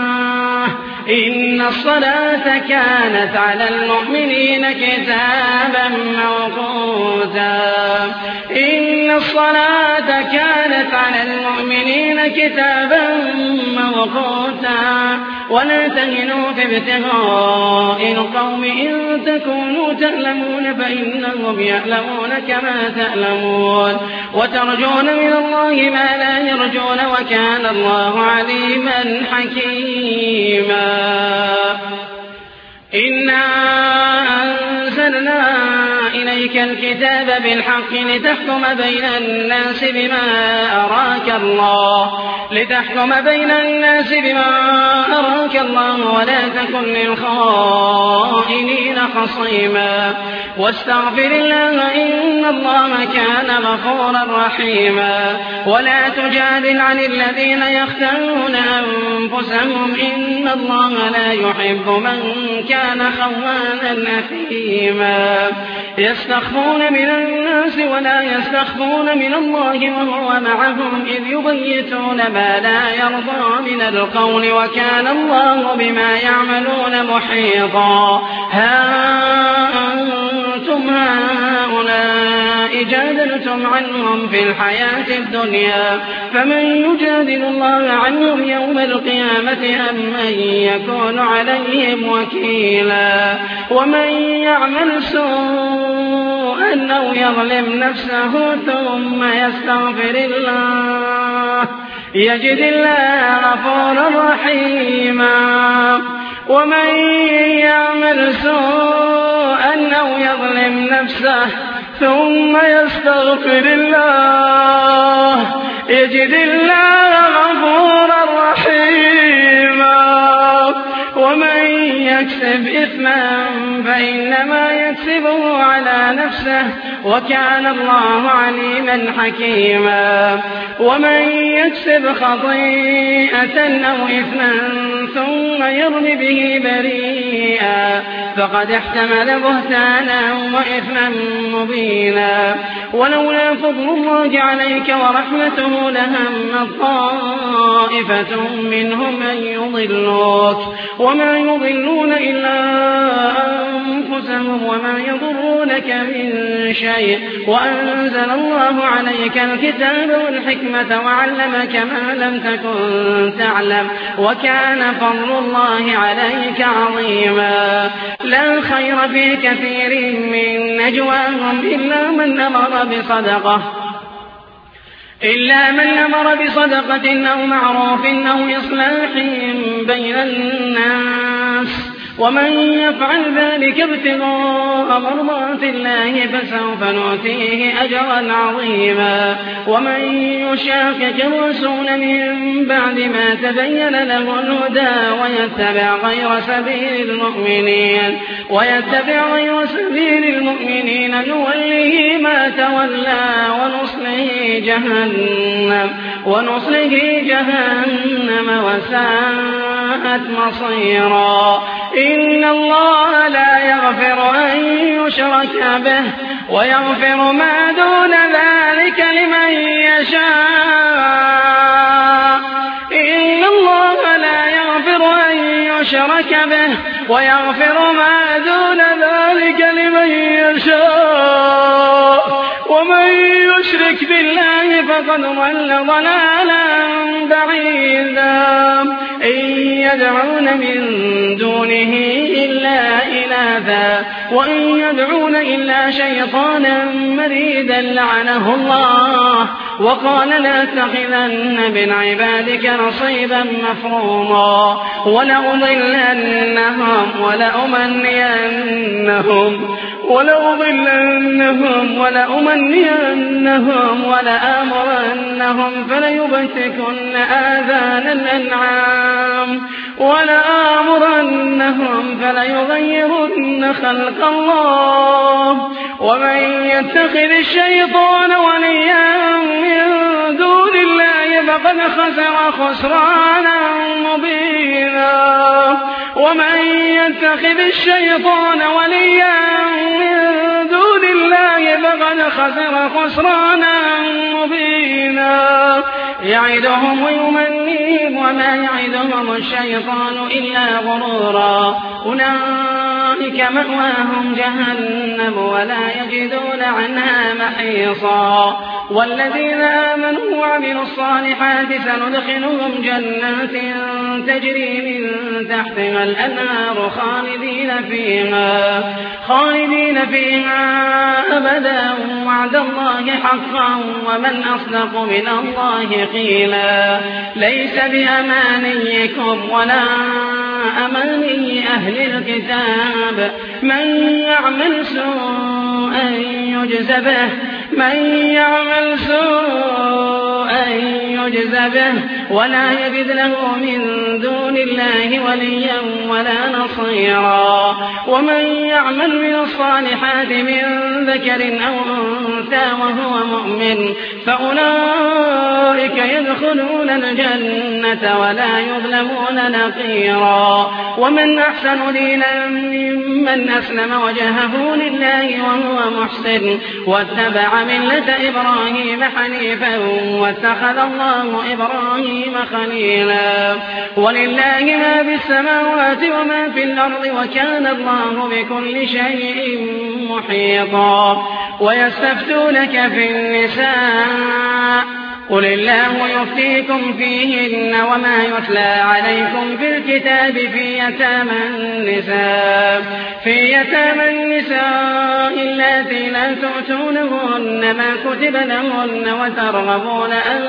إن الصلاة كانت على المؤمنين كتابا موقوتا إن الصلاة كانت على المؤمنين كتابا موقوتا. ولا تهنوا في ابتغاء القوم إن تكونوا تألمون فإنهم يألمون كما تألمون وترجون من الله ما لا يرجون وكان الله عليما حكيما. إنا أنزلنا إليك الكتاب بالحق لتحكم بين الناس بما أراك الله لتحكم بين الناس بما أراك الله ولا تكن للخائنين خصيما واستغفر الله إن الله كان غفورا رحيما. ولا تجادل عن الذين يختارون أنفسهم إن الله لا يحب من كان خوانا أثيما. يستخفون من الناس ولا يستخفون من الله وهو معهم إذ يبيتون ما لا يرضى من القول وكان الله بما يعملون محيطا. ها أنتم أنكم هؤلاء جادلتم عنهم في الحياة الدنيا فمن يجادل الله عنهم يوم القيامة أم من يكون عليهم وكيلا ومن يعمل سوءا أو يظلم نفسه ثم يستغفر الله يجد الله غفورا رحيما ومن يعمل سوءا أو يظلم نفسه ثم يستغفر الله يجد الله غفورا رحيما ومن يكسب إثما فإنما يكسبه على نفسه وكان الله عليما حكيما ومن يكسب خطيئة أو إثما ثم يرم به بريئا فقد احتمل بهتانا وإثما مبينا ولولا فضل الله عليك ورحمته لهم طائفة منهم أن يضلوك وما يضلون إلا أنفسهم وما يضرونك من شيء وأنزل الله عليك الكتاب والحكمة وعلمك ما لم تكن تعلم وكان فضل الله عليك عظيما لا خير في كثير من نجواهم إلا من أمر بصدقة إلا من أمر بصدقة أو معروف أو إصلاح بين الناس ومن يفعل ذلك ابتغاء مرضات الله فسوف نؤتيه أجرا عظيما ومن يشاقق الرسول من بعد ما تبين له الهدى ويتبع غير سبيل المؤمنين ويتبع غير سبيل المؤمنين نوله ما تولى ونصله جهنم ونصله جهنم وساءت مصيرا إن الله لا يغفر أن يشرك به ويغفر ما دون ذلك لمن يشاء إن الله لا يغفر أن يشرك به ويغفر ما دون ذلك لمن يشاء ومن يشرك بالله فقد ضل ضلالا بعيدا إن يدعون من دونه إلا إناثا وإن يدعون إلا شيطانا مريدا لعنه الله وقال لأتخذن من عبادك نصيبا مفروضا ولأضلنهم ولأمنينهم ولأضلنهم ولأمنينهم ولآمرنهم فليبتكن آذان الأنعام ولآمرنهم فليغيرن خلق الله ومن يتخذ الشيطان وليا من دون الله فقد خسر خسرانا مبينا ومن يتخذ الشيطان وليا من دون الله فقد خسر خسرانا مبينا يعدهم ويمنيهم وما يعدهم الشيطان إلا غرورا أولئك مأواهم جهنم ولا يجدون عنها محيصا والذين آمنوا وعملوا الصالحات سندخلهم جنات تجري من تحتها الأنهار خالدين فيها خالدين فيها أبدا وعد الله حقا ومن أصدق من الله قيلا ليس بأمانيكم ولا أماني أهل الكتاب من يعمل سوءا يجز به من يعمل سوءا يجز به ولا يجد له من دون الله وليا ولا نصيرا ومن يعمل من الصالحات من ذكر أو أنثى وهو مؤمن فأولئك يدخلون الجنة ولا يظلمون نقيرا ومن أحسن دينا ممن أسلم وجهه لله وهو محسن واتبع ملة إبراهيم حنيفا واتخذ الله إبراهيم خليلا ولله ما في السماوات وما في الأرض وكان الله بكل شيء محيطا ويستفتونك في النساء قل الله يفتيكم فيهن وما يتلى عليكم في الكتاب في يتامى النساء في يتامى النساء اللاتي لا تؤتونهن ما كتب لهن وترغبون أن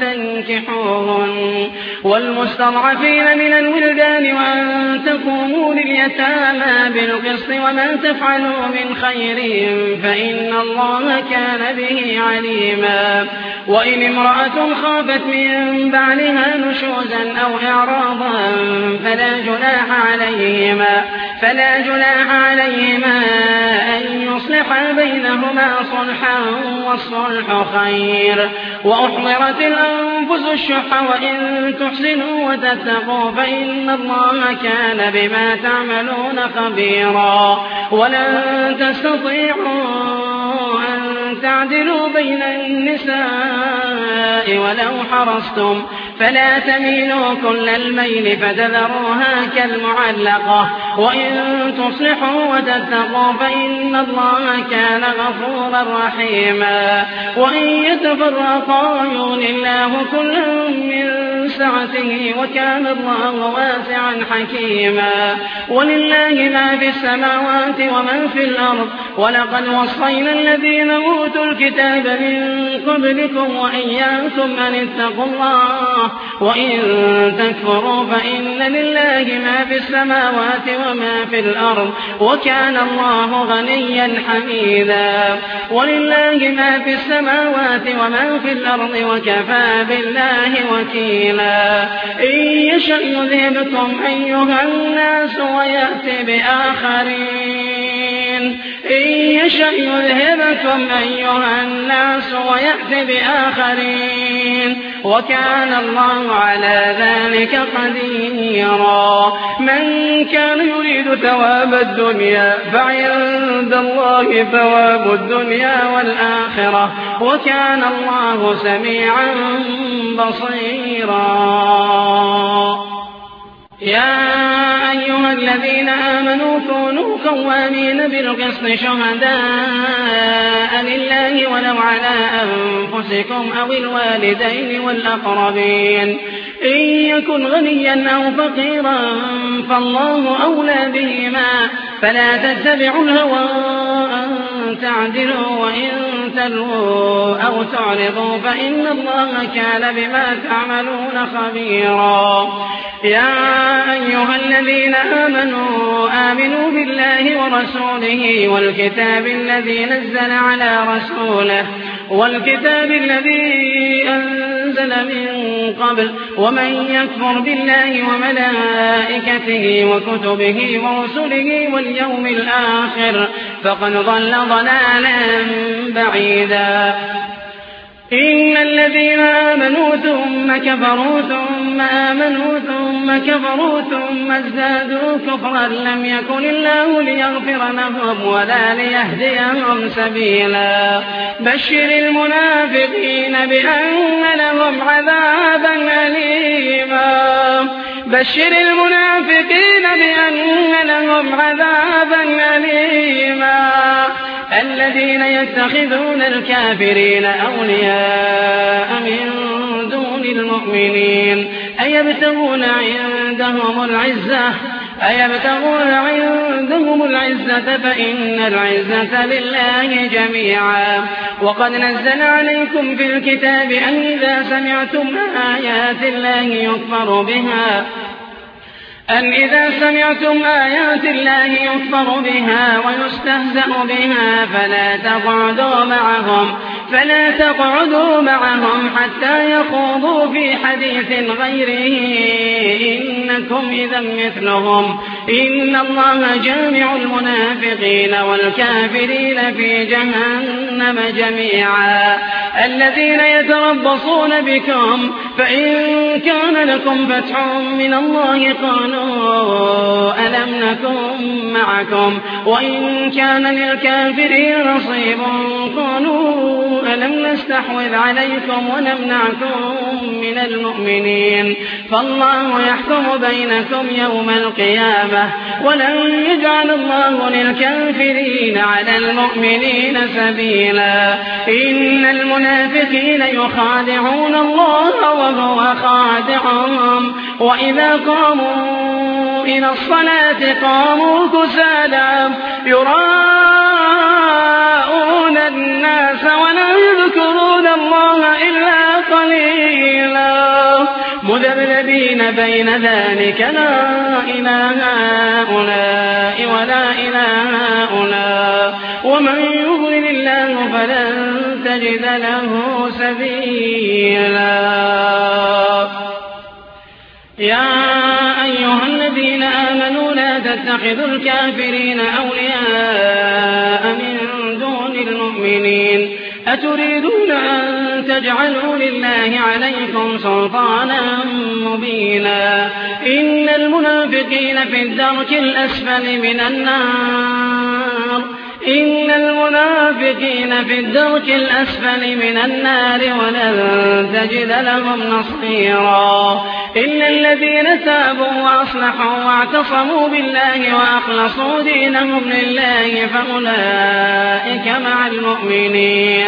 تنكحوهن والمستضعفين من الولدان وأن تقوموا لليتامى بالقسط وما تفعلوا من خير فإن الله كان به عليما وإن امرأة خافت من بعلها نشوزا أو إعراضا فلا جناح عليهما فلا جناح عليهما أن يصلحا بينهما صلحا والصلح خير وأحضرت الأنفس الشح وإن تحسنوا وتتقوا فإن الله كان بما تعملون خبيرا ولن تستطيعوا أن تعدلوا بين النساء ولو حرصتم فلا تميلوا كل الميل فتذروها كالمعلقة وإن تصلحوا وتتقوا فإن الله كان غفورا رحيما وإن يتفرقا يغني الله كلا من سعته وكان الله واسعا حكيما ولله ما في السماوات وما في الأرض ولقد وصينا الذين أوتوا الكتاب من قبلكم وإياكم أن اتقوا الله وإن تكفروا فإن لله ما في السماوات وما في الأرض وكان الله غنيا حميدا ولله ما في السماوات وما في الأرض وكفى بالله وكيلا إن يشأ يذهبكم أيها الناس ويأتي بآخرين إن يشأ يذهبكم أيها الناس ويأتي بآخرين وكان الله على ذلك قديرا من كان يريد ثواب الدنيا فعند الله ثواب الدنيا والآخرة وكان الله سميعا بصيرا يا أيها الذين آمنوا كونوا قوامين بالقسط شهداء لله ولو على أنفسكم أو الوالدين والأقربين إن يكن غنيا أو فقيرا فالله أولى بهما فلا تتبعوا الهوى أن تعدلوا وإن تلووا أو تعرضوا فإن الله كان بما تعملون خبيرا يا أيها الذين آمنوا آمنوا بالله ورسوله والكتاب الذي نزل على رسوله والكتاب الذي أنزل من قبل ومن يكفر بالله وملائكته وكتبه ورسله واليوم الآخر فقد ضل ضلالا بعيدا إن الذين آمنوا ثم كفروا ثم آمنوا ثم كفروا ثم ازدادوا كفرا لم يكن الله ليغفر لهم ولا ليهديهم سبيلا بشر المنافقين بأن لهم عذابا أليما بشر المنافقين بأن لهم عذابا أليما الذين يتخذون الكافرين أولياء من دون المؤمنين أيبتغون عندهم العزة أيبتغون عندهم العزة فإن العزة لله جميعا وقد نزل عليكم في الكتاب أن إذا سمعتم آيات الله يكفر بها أن إذا سمعتم آيات الله يكفر بها ويستهزأ بها فلا تقعدوا معهم فلا تقعدوا معهم حتى يخوضوا في حديث غيره إنكم إذا مثلهم إن الله جامع المنافقين والكافرين في جهنم جميعا الذين يتربصون بكم فإن كان لكم فتح من الله قالوا ألم نكن معكم وإن كان للكافرين نصيب قالوا ألم نستحوذ عليكم ونمنعكم من المؤمنين فالله يحكم بينكم يوم القيامة ولن يجعل الله للكافرين على المؤمنين سبيلا إن المنافقين يخادعون الله وهو خادعهم وإذا قاموا إلى الصلاة قاموا كسالى يراءون الناس ولا يذكرون الله إلا قليلا مذبذبين بين ذلك لا إله هؤلاء ولا إله هؤلاء ومن يضلل الله فلن تجد له سبيلا. يا أيها الذين آمنوا لا تتخذوا الكافرين أولياء من دون المؤمنين أتريدون أن تجعلوا لله عليكم سلطانا مبينا إن المنافقين في الدرك الأسفل من النار إن المنافقين في الدرك الأسفل من النار ولن تجد لهم نصيرا إلا الذين تابوا وأصلحوا واعتصموا بالله وأخلصوا دينهم لله فأولئك مع المؤمنين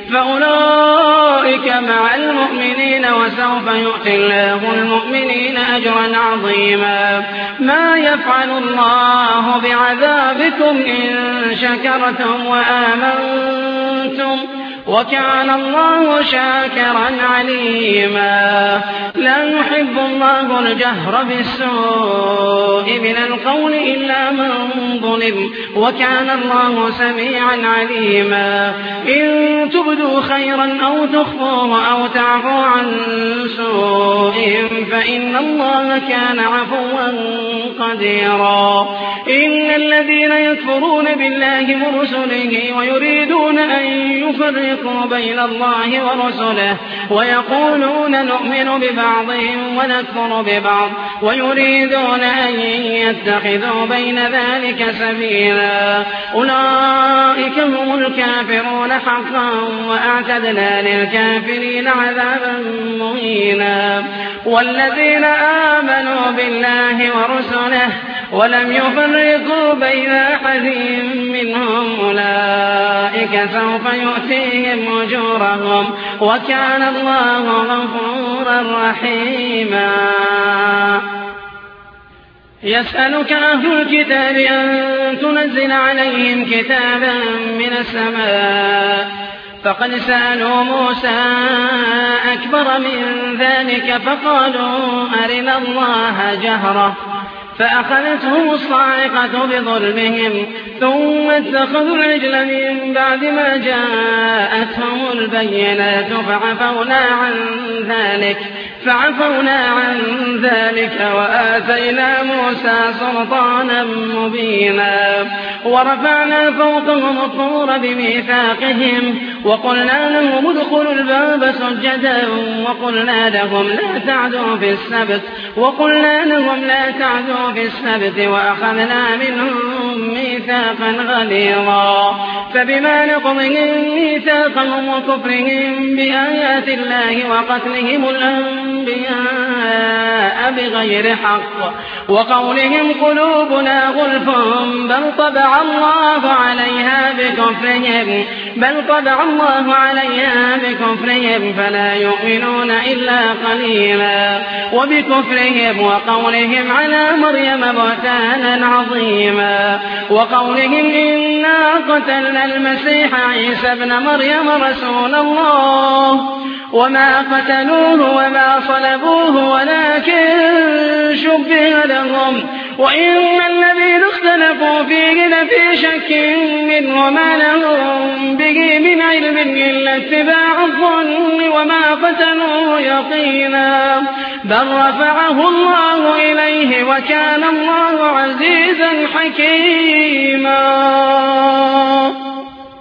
فأولئك مع المؤمنين وسوف يؤتي الله المؤمنين أجرا عظيما. ما يفعل الله بعذابكم إن شكرتم وآمنتم وكان الله شاكرا عليما. لا يحب الله الجهر بالسوء من القول إلا من ظلم وكان الله سميعا عليما. إن تبدوا خيرا أو تخفوه أو تعفوا عن سوء فإن الله كان عفوا قديرا. إن الذين يكفرون بالله ورسله ويريدون أن يفرقوا بين الله ورسله ويقولون نؤمن ببعض ونكفر ببعض ويريدون أن يتخذوا بين ذلك سبيلا أولئك هم الكافرون حقا وأعتدنا للكافرين عذابا مهينا. والذين آمنوا بالله ورسله ولم يفرقوا بين أحد منهم أولئك سوف يؤتيهم أجورهم وكان الله غفورا رحيما. يسألك أهل الكتاب أن تنزل عليهم كتابا من السماء فقد سألوا موسى أكبر من ذلك فقالوا أرنا الله جهرة فأخذتهم الصاعقة بظلمهم ثم اتخذوا العجل من بعد ما جاءتهم البينات فعفونا عن ذلك فعفونا عن ذلك وآتينا موسى سلطانا مبينا. ورفعنا فوقهم الطور بميثاقهم وقلنا لهم ادخلوا الباب سجدا وقلنا لهم لا تعدوا في السبت وقلنا لهم لا تعدوا في السبت وأخذنا منهم ميثاقا غليظا. فبما نقضهم ميثاقهم وكفرهم بآيات الله وقتلهم الأنبياء بغير حق وقولهم قلوبنا غلف بل طبع الله عليها بكفرهم بل طبع الله عليها بكفرهم فلا يؤمنون إلا قليلا. وبكفرهم وقولهم على مريم بهتانا عظيما وقولهم إنا قتلنا المسيح عيسى ابن مريم رسول الله وما قتلوه وما صلبوه ولكن شبه لهم وإن الذين اختلفوا فيه لفي شك منه وما لهم به من علم إلا اتباع الظن وما قتلوه يقينا بل رفعه الله إليه وكان الله عزيزا حكيما.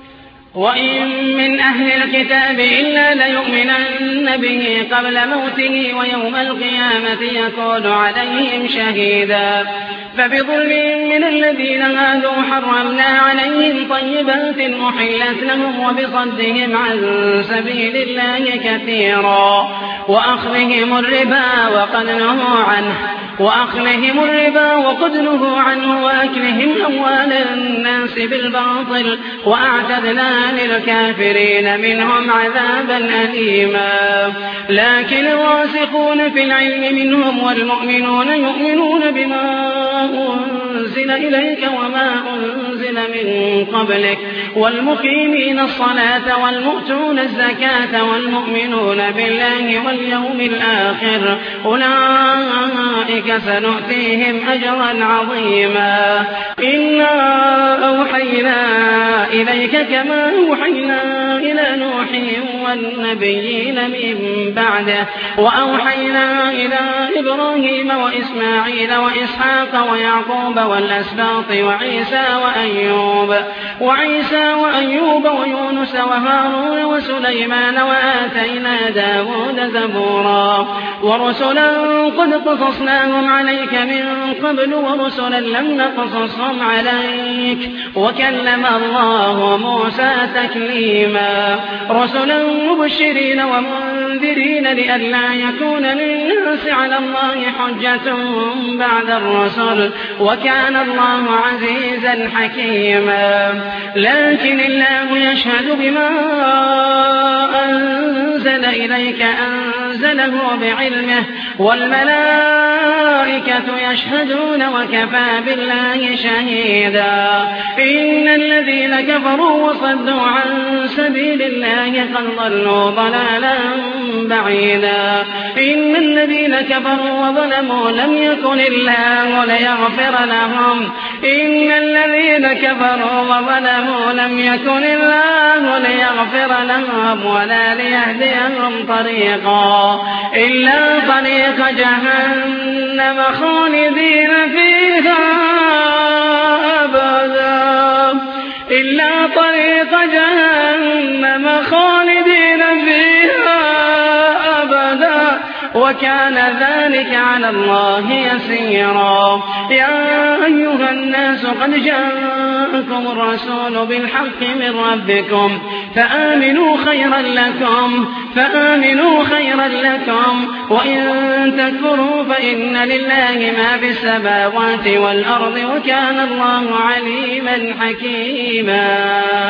وإن من أهل الكتاب إلا ليؤمنن به قبل موته ويوم القيامة يكون عليهم شهيدا فبظلم من الذين هادوا حرمنا عليهم طيبات أحلت لهم وبصدهم عن سبيل الله كثيرا وأخذهم الربا وقد نهوا عنه وأخذهم الربا وقد نهوا عنه وأكلهم أموال الناس بالباطل وأعتدنا للكافرين منهم عذابا أليما لكن الراسخون في العلم منهم والمؤمنون يؤمنون بما أنزل إليك وما أنزل من قبلك والمقيمين الصلاة والمؤتون الزكاة والمؤمنون بالله واليوم الآخر أولئك سنؤتيهم أجرا عظيما إنا أوحينا إليك كما أوحينا إلى نوح والنبيين من بعده وأوحينا إلى إبراهيم وإسماعيل وإسحاق ويعقوب والأسباط وعيسى وأيوب وعيسى وأيوب ويونس وهارون وسليمان وآتينا داود زبورا ورسلا قد قصصناهم عليك من قبل ورسلا لم نقصصهم عليك وكلم الله موسى تكليما رسلا مبشرين ومنذرين لئلا يكون للناس على الله حجة بعد الرسل وكان الله عزيزا حكيما لكن الله يشهد بما أنزل إليك أنزله بعلمه والملائكة يشهدون وكفى بالله شهيدا إن الذين كفروا وصدوا عن سبيل الله قد ضلوا ضلالا بعيدا إن الذين كفروا وظلموا لم يكن الله ليغفر لهم إن الذين كفروا وظلموا لم يكن الله ليغفر لهم ولا ليهديهم طريقا إلا طريق جهنم خالدين فيها أبدا إلا طريق جهنم خالدين فيها أبدا وكان ذلك على الله يسيرا يا أيها الناس قد جاءكم الرسول بالحق من ربكم فآمنوا خيرا لكم فآمنوا خيرا لكم وإن تكفروا فإن لله ما في السماوات والأرض وكان الله عليما حكيما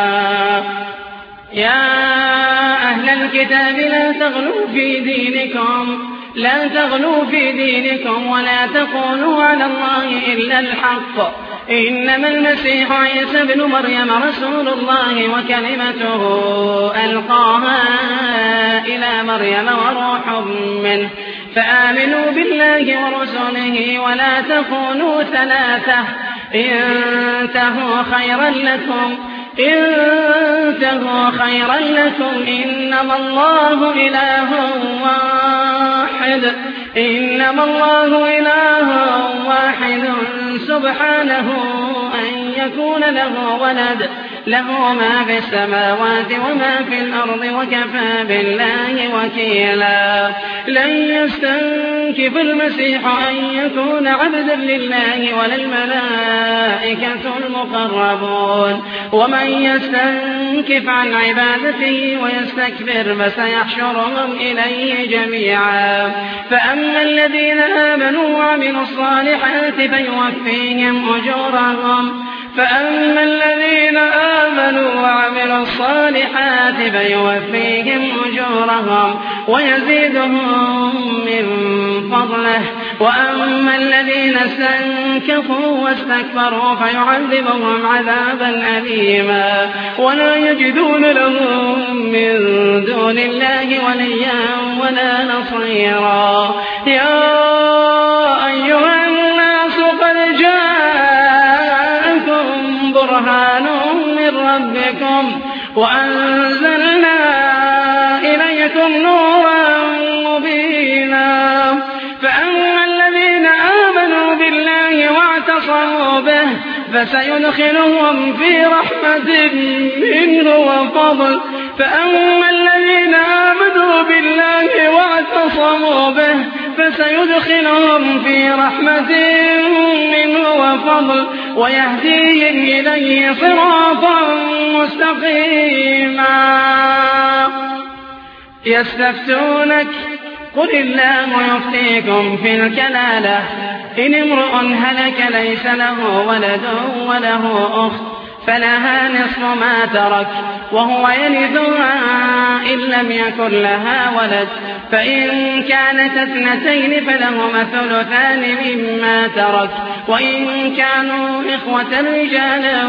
يا أهل الكتاب لا تغلوا في دينكم لا تغلوا في دينكم ولا تقولوا على الله إلا الحق إنما المسيح عيسى ابن مريم رسول الله وكلمته ألقاها إلى مريم وروح منه فآمنوا بالله ورسله ولا تكونوا ثلاثة انتهوا خيرا لكم انتهوا خيرا لكم إنما الله إله واحد إنما الله إله واحد سبحانه أن يكون له ولد له ما في السماوات وما في الأرض وكفى بالله وكيلا لن يستنكف المسيح أن يكون عبدا لله ولا الملائكة المقربون ومن يستنكف عن عبادته ويستكبر فسيحشرهم إليه جميعا فأما الذين آمنوا وعملوا الصالحات فيوفيهم أجورهم فأما الذين آمنوا وعملوا الصالحات فيوفيهم أجورهم ويزيدهم من فضله وأما الذين استنكفوا واستكبروا فيعذبهم عذابا أليما ولا يجدون لهم من دون الله وليا ولا نصيرا يا أيها الناس قد جاءكم برهان من ربكم وأنزلنا إليكم نورا مبينا فأما الذين آمنوا بالله واعتصموا به فسيدخلهم في رحمة منه وفضل. فأما الذين آمنوا بالله واعتصموا به فسيدخلهم في رحمة منه وفضل ويهديهم إليه صراطا مستقيما. يستفتونك قل الله يفتيكم في الكلالة إن امرؤ هلك ليس له ولد وله أخت فلها نصف ما ترك وهو يرثها إن لم يكن لها ولد فإن كانت اثنتين فلهما الثلثان مما ترك وإن كانوا إخوة رجالا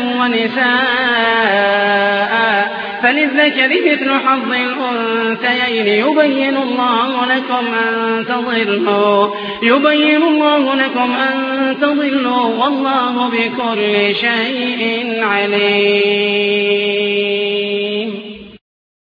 ونساء فللذكر مثل حظ الأنثيين يبين الله لكم أن تضلوا يبين الله لكم أن تضلوا والله بكل شيء عليم.